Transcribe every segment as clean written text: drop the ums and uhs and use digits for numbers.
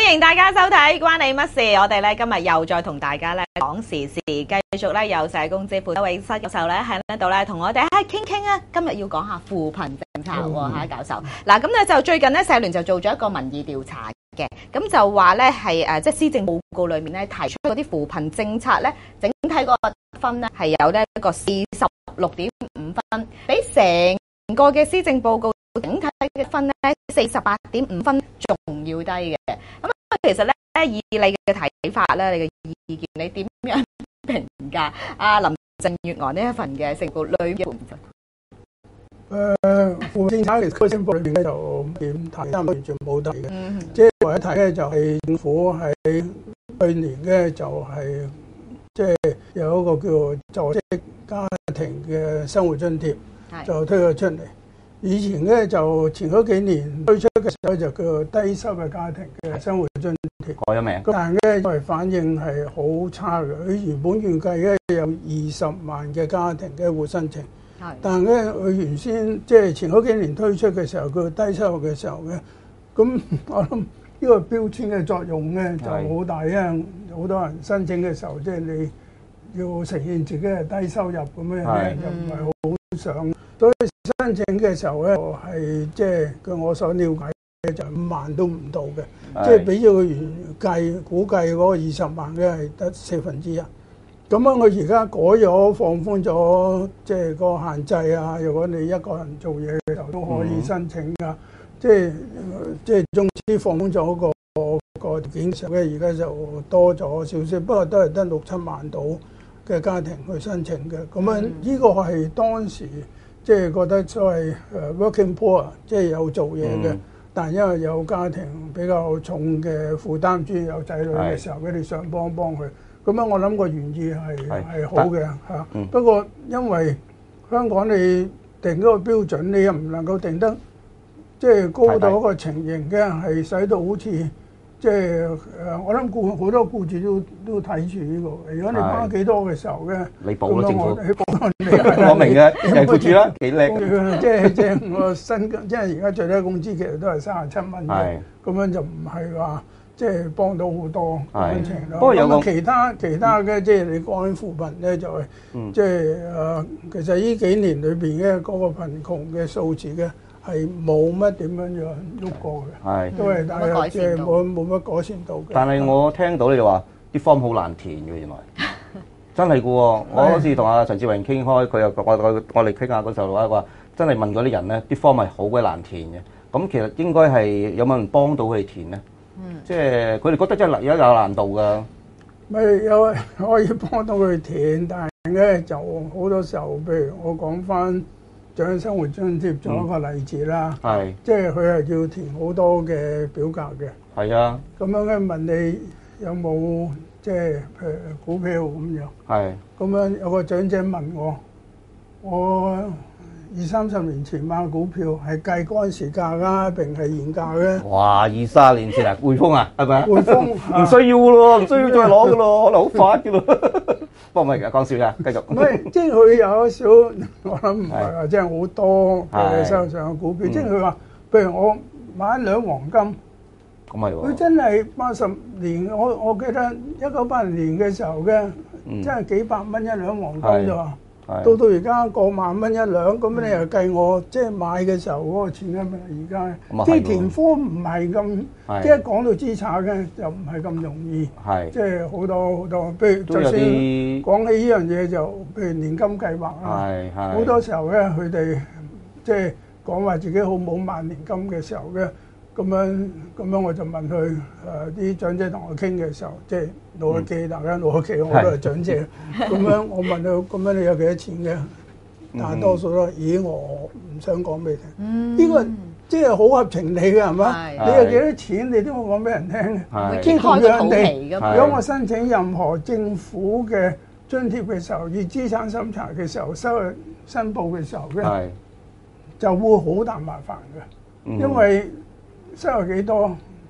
歡迎大家收睇關你乜事？我哋咧今日又再同大家咧講時事，繼續咧有社工之父周永新教授咧喺呢度咧同我哋傾傾啊。今日要講下扶貧政策喎，嚇教授。嗱咁咧就最近咧社聯就做咗一個民意調查嘅，咁就話咧係即係施政報告裏面咧提出嗰啲扶貧政策咧，整體個分咧係有呢一個46.5分，比成個嘅施政報告整體嘅分咧48.5分仲要低嘅。咁其實咧以你嘅睇法咧，你嘅意見，你點樣評價阿林鄭月娥呢一份嘅施政報告裏面嘅扶貧政策其實個施政報告裏面咧就點睇，差唔多完全冇睇嘅。即係唯一睇咧就係政府喺去年咧就係即係有一個叫做在職家庭嘅生活津貼就推咗出嚟。以前咧就前嗰幾年推出嘅時候就叫做低收入家庭嘅生活津貼， 改咗名。 但係咧因為反應係好差嘅，佢原本預計咧有20萬嘅家庭嘅戶新請，但係咧佢原先即係前嗰幾年推出嘅時候，佢低收入嘅時候咧，咁我諗呢個標籤嘅作用咧就好大，因為好多人申請嘅時候，即係你要呈現自己係低收入咁樣咧，就唔係好想。所以申請嘅時候咧，係即係據我所了解嘅就5萬都唔到嘅，即係比咗佢原估計嗰個20萬嘅係得1/4。咁樣佢而家改咗放寬咗，即係個限制啊！如果你一個人做嘢嘅時候都可以申請㗎，即係總之放寬咗個條件嘅時候咧，而家就多咗少少，不過都係得6-7萬到嘅家庭去申請嘅。咁樣呢個係當時。即係覺得所謂working poor， 即係有做嘢嘅，但係因為有家庭比較重嘅負擔，主要有仔女嘅時候，佢哋想幫佢。咁樣我諗個原意係好嘅嚇。不過因為香港你定嗰個標準，你又唔能夠定得即係高到一個情形嘅，係使到好似即係我諗好多僱主都睇住呢個。如果你幫幾多嘅時候咧， 你補咯政府。 我明嘅，人僱主啦，幾叻。 即係我薪金，即係而家最低工資其實都係37蚊嘅，咁樣就唔係話即係幫到好多感情咯。不過有其他嘅，即係你講緊扶貧咧，就係即係其實呢幾年裏邊嘅嗰個貧窮嘅數字嘅係冇乜點樣樣喐過嘅，都係大約即係冇乜改善到嘅。 但係我聽到你話啲 form 好難填嘅，原來。真係嘅喎，我嗰次同阿陳志榮傾開，佢又我哋傾下嗰時候話真係問嗰啲人咧，啲 form 係好鬼難填嘅。咁其實應該係有冇人幫到佢哋填咧？即係佢哋覺得真係而家有難度㗎。 咪有可以幫到佢填，但係咧就好多時候，譬如我講翻長者生活津貼做一個例子啦，即係佢係要填好多嘅表格嘅。係啊，咁樣咧問你有冇？即係譬如股票咁樣，咁樣有個長者問我20-30年前買股票係計嗰陣時價㗎，定係現價嘅？哇！20-30年前啊，匯豐啊，係咪啊？匯豐唔需要咯，唔需要再攞㗎咯，可能好快㗎咯。不過唔係講笑㗎，繼續。唔係，即係佢有少，我諗唔係話即係好多嘅手上嘅股票，即係佢話，譬如我買1兩黃金。佢真係80年，我記得1980年嘅時候嘅，真係幾百蚊1兩黃金啫喎。到而家過萬蚊1兩，咁你又計我即係買嘅時候嗰個錢咧，咪而家即係填科唔係咁，即係講到資產嘅就唔係咁容易。即係好多，譬如就算講起呢樣嘢，就譬如年金計劃啊，好多時候咧佢哋即係講話自己好冇買年金嘅時候嘅。咁樣我就問佢啲長者同我傾嘅時候，即係老一記，大家老一記，我都係長者。咁樣我問佢，咁樣你有幾多錢嘅？大多數都咦，我唔想講俾你聽。呢個即係好合情理嘅係嘛？你有幾多錢，你都冇講俾人聽嘅。即係同樣地，如果我申請任何政府嘅津貼嘅時候，以資產審查嘅時候收入申報嘅時候咧，就會好大麻煩嘅，因為收入幾多，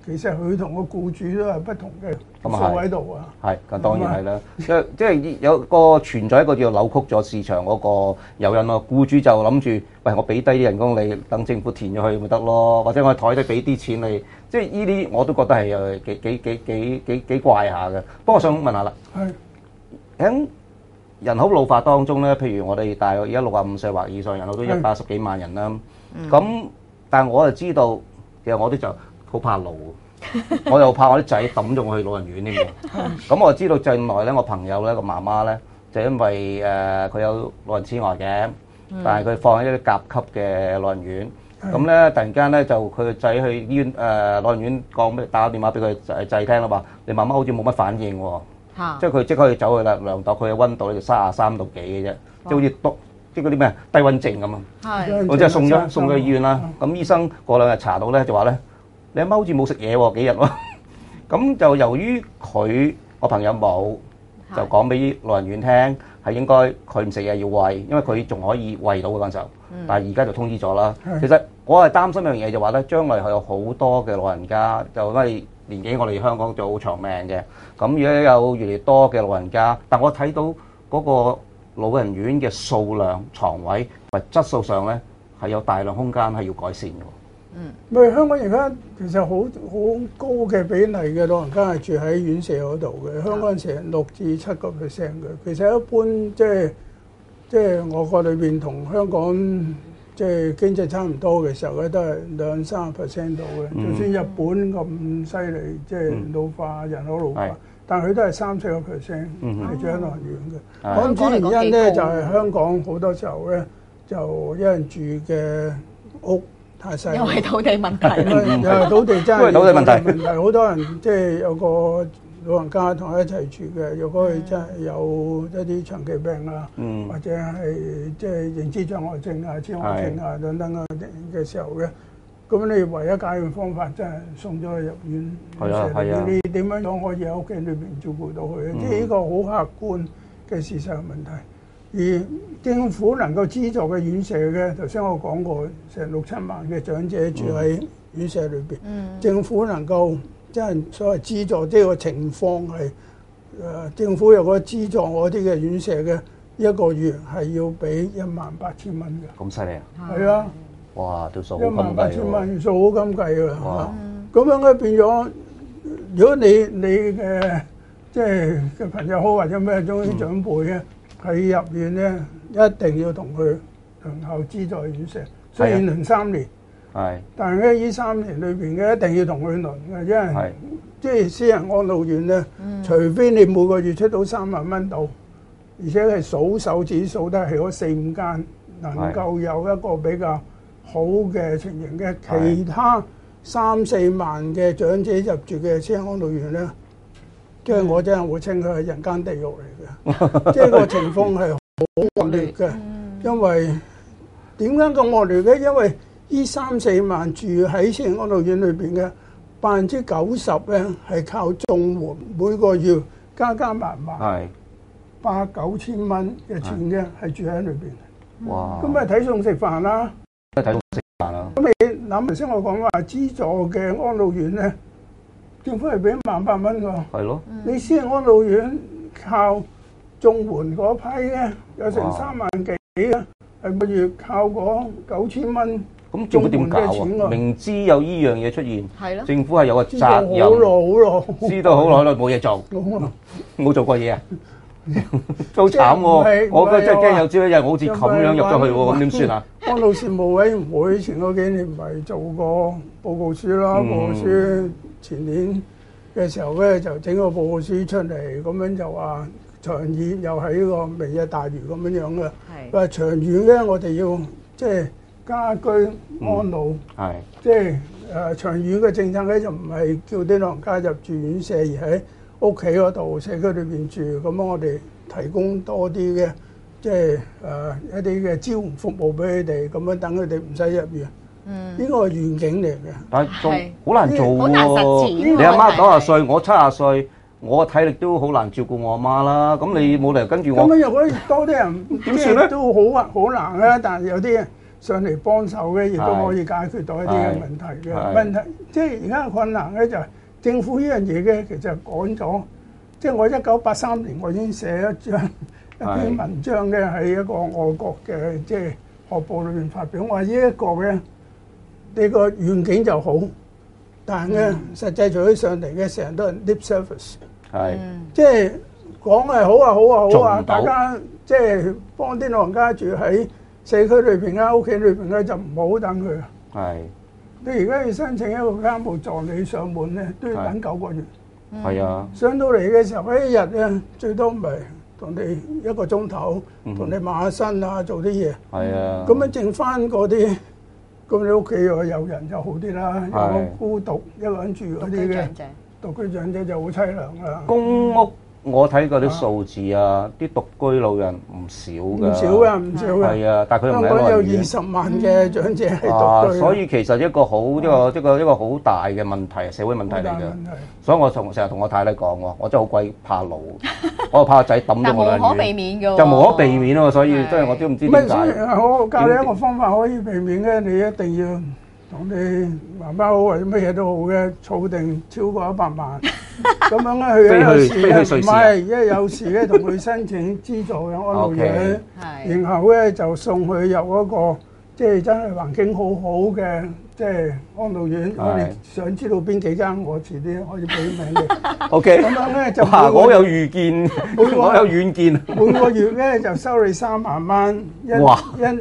其實佢同個僱主都係不同嘅數喺度啊。 係，咁當然係啦。即係有個存在一個叫扭曲咗市場嗰個誘因咯。僱主就諗住，喂，我俾低啲人工你，等政府填咗去咪得咯，或者我台底俾啲錢你。即係呢啲我都覺得係幾怪下嘅。不過我想問下啦，喺人口老化當中咧，譬如我哋大約而家65歲或以上人口都110幾萬人啦。咁但係我就知道，其實我啲就好怕老，我又怕我啲仔抌咗我去老人院添喎。咁我就知道近來咧，我朋友咧個媽媽咧就因為佢有老人痴呆嘅，但係佢放喺一啲甲級嘅老人院。咁咧突然間咧就佢個仔去醫院老人院講俾打個電話俾佢仔聽啦，話你媽媽好似冇乜反應喎。即係佢即刻要走去啦，量度佢嘅溫度咧就33度幾嘅啫，即係好似即係嗰啲咩低溫症咁啊！我即係送咗去醫院啦。咁醫生過2日查到咧就話咧，你阿媽好似冇食嘢喎，幾日喎。咁就由於我朋友冇，就講俾老人院聽係應該佢唔食嘢要餵，因為佢仲可以餵到嗰陣時候。但係而家就通知咗啦。其實我係擔心一樣嘢就話咧，將來係有好多嘅老人家就因為年紀我哋香港就好長命嘅，咁如果有越嚟越多嘅老人家，但我睇到嗰個老人院嘅數量、床位同埋質素上咧係有大量空間係要改善嘅。 咪香港而家其實好高嘅比例嘅老人家係住喺院舍嗰度嘅，香港成6至7%嘅。其實一般即係我國裏邊同香港即係經濟差唔多嘅時候咧，都係2-3% 度嘅。就算日本咁犀利，即係老化人口老化，但係佢都係3-4%係住喺老人院嘅。我諗主要原因咧就係香港好多時候咧就一人住嘅屋太細， 因為土地問題， 又係土地真係土地問題， 好多人即係有個老人家同佢一齊住嘅，如果佢真係有一啲長期病啊，或者係即係認知障礙症啊、痴呆症啊等等啊嘅時候咧，咁你唯一解決方法真係送咗佢入院。係啊，你點樣可以喺屋企裏邊照顧到佢？即係呢個好客觀嘅事實嘅問題。而政府能夠資助嘅院舍嘅，頭先我講過，成6-7萬嘅長者住喺院舍裏邊，政府能夠即係所謂資助，即係個情況係政府有個資助我啲嘅院舍嘅1個月係要俾18,000蚊嘅。 咁犀利啊！ 係啊！ 哇，條數好金計喎 ！18,000蚊數好金計啊！咁樣咧變咗，如果你嘅即係嘅朋友好或者咩中啲長輩咧，喺入院咧，一定要同佢輪候資助院舍，雖然輪3年。但係咧，呢3年裏邊嘅一定要同佢輪嘅，因為即係私人安老院咧，除非你每個月出到3萬蚊到，而且係數手指數得係嗰4-5間能夠有一個比較好嘅情形嘅，其他3-4萬嘅長者入住嘅私人安老院咧，即係我真係會稱佢係人間地獄嚟嘅，即係個情況係好惡劣嘅。因為點解咁惡劣咧？因為呢3-4萬住喺私人安老院裏邊嘅90%咧係靠綜援，每個月加埋8-9千蚊嘅錢嘅，係住喺裏邊。哇！咁咪睇餸食飯啦， 睇餸食飯啦。 咁你諗頭先我講話資助嘅安老院咧，政府係俾18,000蚊㗎。係咯。你私人安老院靠綜援嗰批咧，有成3萬幾啊，係每月靠嗰9千蚊。 咁政府點搞啊？明知有依樣嘢出現，政府係有個責任。知道好耐冇嘢做，冇做過嘢啊！都慘喎！我覺得真係驚有朝一日我好似咁樣入咗去喎，咁點算啊？ 安老事務委員會前嗰幾年咪做過報告書啦，報告書前年嘅時候咧就整個報告書出嚟，咁樣就話長遠又係呢個明日大嶼咁樣樣嘅。話長遠咧，我哋要即係家居安老，即係長遠嘅政策咧就唔係叫啲老人家入住院舍，而喺屋企嗰度社區裏邊住，咁我哋提供多啲嘅即係一啲嘅支援服務俾佢哋，咁樣等佢哋唔使入院。呢個係願景嚟嘅， 但係做好難做喎。你阿媽90歲，我70歲，我體力都好難照顧我阿媽啦。咁你冇理由跟住我。 咁樣如果多啲人點算咧？都好難啦。但係有啲上嚟幫手嘅，亦都可以解決到一啲嘅問題嘅問題。即係而家嘅困難咧，就係政府呢樣嘢嘅，其實講咗。即係我1983年我已經寫一篇文章嘅，喺一個外國嘅即係學報裏邊發表。我話呢一個嘅呢個願景就好，但係咧實際做起上嚟嘅成日都係 lip service，即係講係好啊好啊好啊，大家即係幫啲老人家住喺社區裏邊咧、屋企裏邊咧，就唔好等佢。 係你而家要申請一個家務助理上門咧，都要等9個月。 係啊， 上到嚟嘅時候，一日咧最多咪同你1個鐘頭，同你抹下身啊，做啲嘢。係啊。咁樣剩翻嗰啲，咁你屋企有人就好啲啦。有個孤獨一個人住嗰啲嘅獨居長者就好凄涼啦。 公屋我睇過啲數字啊，啲獨居老人唔少㗎。 唔少㗎，唔少㗎。 係啊，但係佢唔係一個香港有20萬嘅長者係獨居。 所以其實一個好大嘅問題，社會問題嚟嘅。所以我成日同我太太講喎，我真係好鬼怕老，我怕個仔抌咗我兩嘢。 但無可避免㗎喎。 就無可避免喎，所以真係我都唔知點解。 我教你一個方法可以避免嘅，你一定要同你媽媽好或者乜嘢都好嘅，儲定超過100萬。咁樣咧，佢有時唔係，因為有時咧同佢申請資助嘅安老院，然後咧就送佢入嗰個即係真係環境好好嘅即係安老院。我哋想知道邊幾間，我遲啲可以俾名你。 OK。 咁樣咧就我有預見，我有遠見。 每個月咧就收你3萬蚊。 哇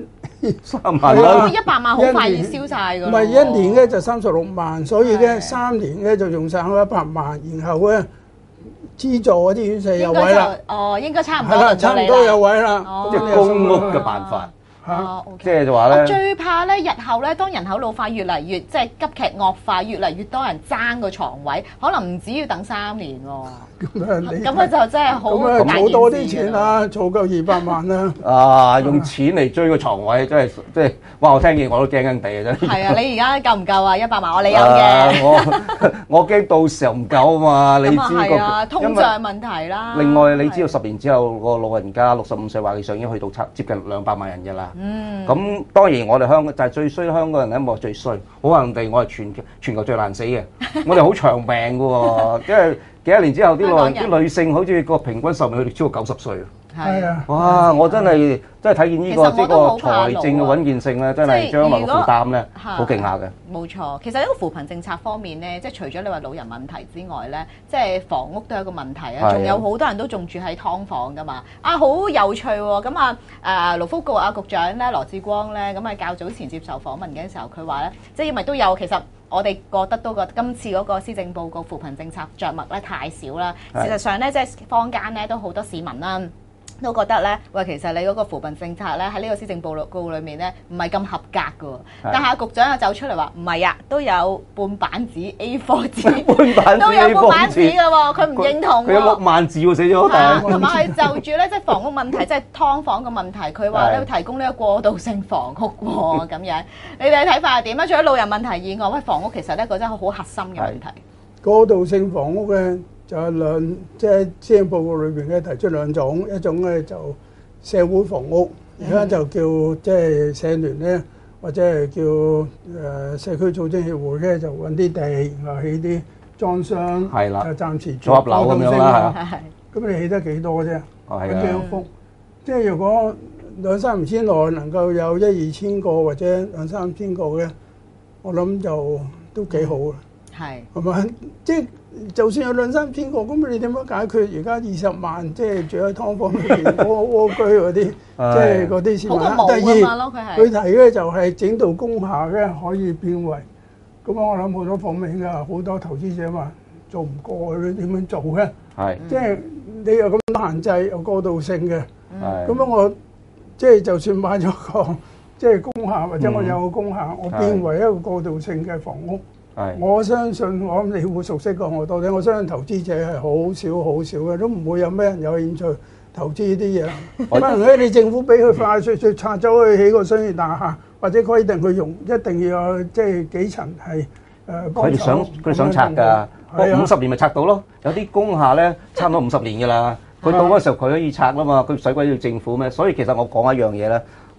！3萬蚊 ，100萬好快要燒曬㗎。 唔係1年咧就36萬，所以咧3年咧就用曬嗰100萬，然後咧資助嗰啲院舍有位啦。 應該差唔多。 係啦，差唔多有位啦。 即係公屋嘅辦法。即係就話咧， 我最怕咧，日後咧，當人口老化越嚟越即係急劇惡化，越嚟越多人爭個床位，可能唔止要等3年喎。咁佢就真係好大件事。 儲多啲錢啦，儲夠200萬啦。 用錢嚟追個床位，真係即係，哇！我聽見我都驚驚地啊，真係。 係啊，你而家夠唔夠啊？100萬，你有嘅。 我驚到時候唔夠啊嘛，你知係啊，通脹問題啦。 另外，你知道10年之後個老人家65歲或以上已經去到接近200萬人嘅啦。咁當然我哋香港就係最衰，香港人咧冇最衰，好幸地我係全球最難死嘅，我哋好長命嘅喎，因為幾多年之後啲女性好似個平均壽命去到超過90歲。 係啊！ 哇！我真係睇見呢個財政嘅穩健性咧，真係將來嘅負擔咧好勁下嘅。 冇錯，其實呢個扶貧政策方面咧，即係除咗你話老人問題之外咧，即係房屋都係一個問題啊。仲有好多人都仲住喺劏房噶嘛。好有趣喎！咁勞福局局長咧羅致光咧，咁較早前接受訪問嘅時候，佢話咧，即係因為都有其實。我哋覺得今次嗰個施政報告扶貧政策着墨咧太少啦。事實上咧，即係坊間咧都好多市民啦，都覺得咧，喂，其實你嗰個扶貧政策咧喺呢個施政報告裏面咧唔係咁合格㗎喎。但係局長又走出嚟話唔係啊，都有半版紙 A4 紙，都有半版紙㗎喎，佢唔認同喎。佢有6萬字喎，寫咗好大。同埋佢就住咧，即係房屋問題，即係劏房嘅問題，佢話咧提供呢個過渡性房屋喎咁樣。你哋嘅睇法係點啊？除咗老人問題以外，喂，房屋其實咧個真係好核心嘅問題。 過渡性房屋咧。就係即係施政報告裏邊咧提出2種，一種咧就社會房屋，而家就叫即係社聯咧，或者係叫社區組織協會咧，就揾啲地，然後起啲裝箱， 係啦， 就暫時組合樓咁樣啦。 咁你起得幾多啫？揾幾多幅？即係如果2-3年之內能夠有1-2千個或者2-3千個嘅，我諗就都幾好啊。係咪？即係就算有2-3千個，咁你點樣解決而家20萬即係住喺劏房裏邊蝸居嗰啲，即係嗰啲市民？第二，佢提咧就係整到工廈咧可以變為咁啊！我諗好多房名㗎，好多投資者話做唔過，你點樣做咧？係即係你有咁多限制，有過渡性嘅。咁樣我即係就算買咗個即係工廈，或者我有個工廈，我變為一個過渡性嘅房屋。我相信我諗你會熟悉過我多啲。我相信投資者係好少嘅，都唔會有咩人有興趣投資呢啲嘢。可能咧，你政府俾佢快脆拆咗去起個商業大廈，或者規定佢用一定要有即係幾層係佢哋想拆㗎，不過50年咪拆到咯。有啲工廈咧，差唔多50年㗎啦。佢到嗰時候佢可以拆啦嘛，佢使鬼要政府咩？所以其實我講一樣嘢咧。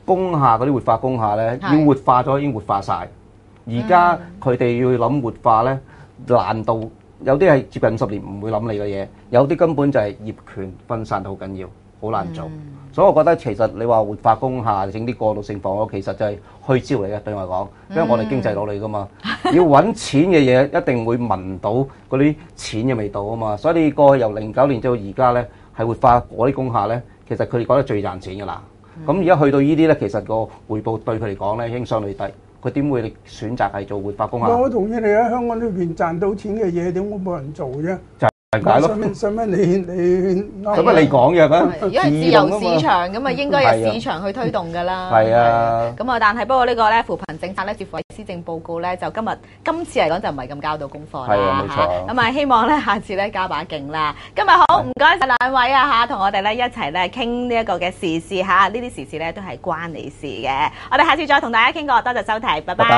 工廈嗰啲活化工廈咧，要活化咗已經活化晒。而家佢哋要諗活化咧，難度有啲係接近50年唔會諗你嘅嘢，有啲根本就係業權分散得好緊要，好難做。所以我覺得其實你話活化工廈整啲過渡性房屋，其實就係虛招嚟嘅對我嚟講，因為我哋經濟佬嚟噶嘛，要揾錢嘅嘢一定會聞到嗰啲錢嘅味道啊嘛。所以你過去由09年到而家咧，係活化嗰啲工廈咧，其實佢哋覺得最賺錢㗎啦。咁而家去到呢啲咧，其實個回報對佢嚟講咧已經相對低。佢點會選擇係做活化工廈？ 我同意你喺香港呢邊賺到錢嘅嘢，點會冇人做啫？ 就係解咯。 使乜你講嘅咩？ 因為自由市場咁啊，應該由市場去推動㗎啦。 係啊。 咁啊，但係不過呢個咧扶貧政策咧，似乎喺施政報告咧，就今次嚟講就唔係咁交到功課啦。 係啊，冇錯。 咁啊，希望咧下次咧加把勁啦。今日好唔該曬兩位啊嚇，同我哋咧一齊咧傾呢一個嘅時事嚇，呢啲時事咧都係關你事嘅。我哋下次再同大家傾過，多謝收睇，拜拜。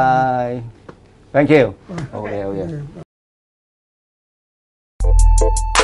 拜。Thank you。好嘅，好嘅。